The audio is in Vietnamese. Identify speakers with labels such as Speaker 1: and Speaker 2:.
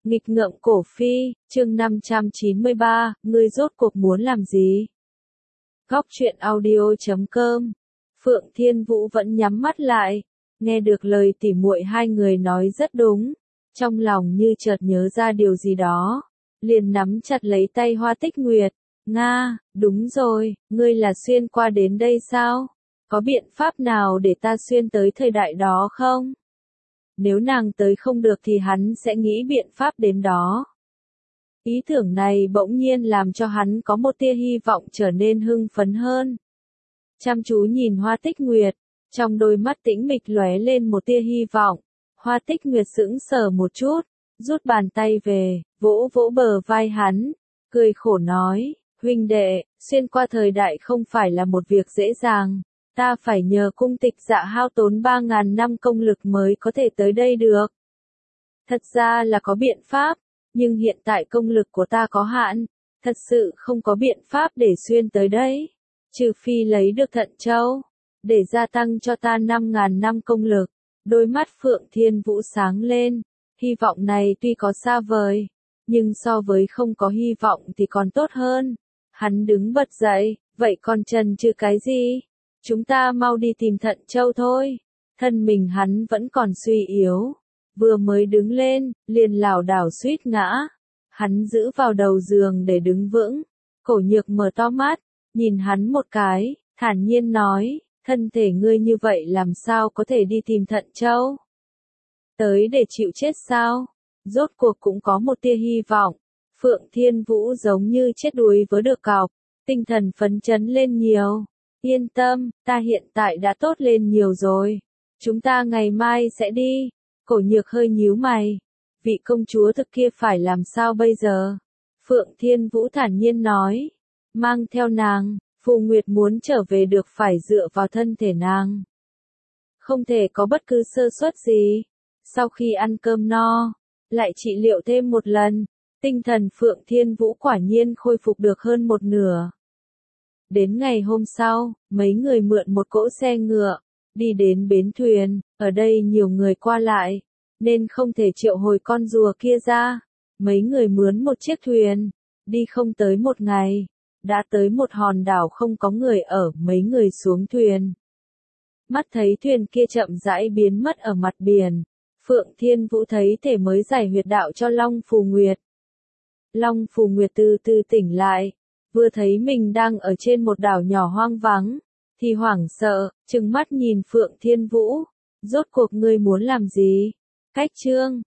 Speaker 1: Nghịch ngợm cổ phi, chương 593, ngươi rốt cuộc muốn làm gì? Góc truyện audio.com. Phượng Thiên Vũ vẫn nhắm mắt lại, nghe được lời tỉ muội hai người nói rất đúng, trong lòng như chợt nhớ ra điều gì đó, liền nắm chặt lấy tay Hoa Tích Nguyệt. Nga, đúng rồi, ngươi là xuyên qua đến đây sao? Có biện pháp nào để ta xuyên tới thời đại đó không? Nếu nàng tới không được thì hắn sẽ nghĩ biện pháp đến đó. Ý tưởng này bỗng nhiên làm cho hắn có một tia hy vọng trở nên hưng phấn hơn. Chăm chú nhìn Hoa Tích Nguyệt, trong đôi mắt tĩnh mịch lóe lên một tia hy vọng. Hoa Tích Nguyệt sững sờ một chút, rút bàn tay về, vỗ vỗ bờ vai hắn, cười khổ nói, huynh đệ, xuyên qua thời đại không phải là một việc dễ dàng. Ta phải nhờ cung tịch dạ hao tốn 3.000 năm công lực mới có thể tới đây được. Thật ra là có biện pháp, nhưng hiện tại công lực của ta có hạn, thật sự không có biện pháp để xuyên tới đây. Trừ phi lấy được thận châu, để gia tăng cho ta 5.000 năm công lực. Đôi mắt Phượng Thiên Vũ sáng lên, hy vọng này tuy có xa vời, nhưng so với không có hy vọng thì còn tốt hơn. Hắn đứng bật dậy, vậy còn chần chừ cái gì? Chúng ta mau đi tìm thận châu thôi. Thân mình hắn vẫn còn suy yếu, vừa mới đứng lên, liền lảo đảo suýt ngã. Hắn giữ vào đầu giường để đứng vững, Cổ Nhược mở to mắt, nhìn hắn một cái, thản nhiên nói, thân thể ngươi như vậy làm sao có thể đi tìm thận châu? Tới để chịu chết sao? Rốt cuộc cũng có một tia hy vọng. Phượng Thiên Vũ giống như chết đuối với được cọc, tinh thần phấn chấn lên nhiều. Yên tâm, ta hiện tại đã tốt lên nhiều rồi. Chúng ta ngày mai sẽ đi. Cổ Nhược hơi nhíu mày. Vị công chúa thực kia phải làm sao bây giờ? Phượng Thiên Vũ thản nhiên nói. Mang theo nàng, Phù Nguyệt muốn trở về được phải dựa vào thân thể nàng. Không thể có bất cứ sơ suất gì. Sau khi ăn cơm no, lại trị liệu thêm một lần. Tinh thần Phượng Thiên Vũ quả nhiên khôi phục được hơn một nửa. Đến ngày hôm sau, mấy người mượn một cỗ xe ngựa, đi đến bến thuyền, ở đây nhiều người qua lại, nên không thể triệu hồi con rùa kia ra. Mấy người mướn một chiếc thuyền, đi không tới một ngày, đã tới một hòn đảo không có người ở, mấy người xuống thuyền. Mắt thấy thuyền kia chậm rãi biến mất ở mặt biển, Phượng Thiên Vũ thấy thể mới giải huyệt đạo cho Long Phù Nguyệt. Long Phù Nguyệt từ từ tỉnh lại. Vừa thấy mình đang ở trên một đảo nhỏ hoang vắng, thì hoảng sợ, trừng mắt nhìn Phượng Thiên Vũ. Rốt cuộc ngươi muốn làm gì? Cách chương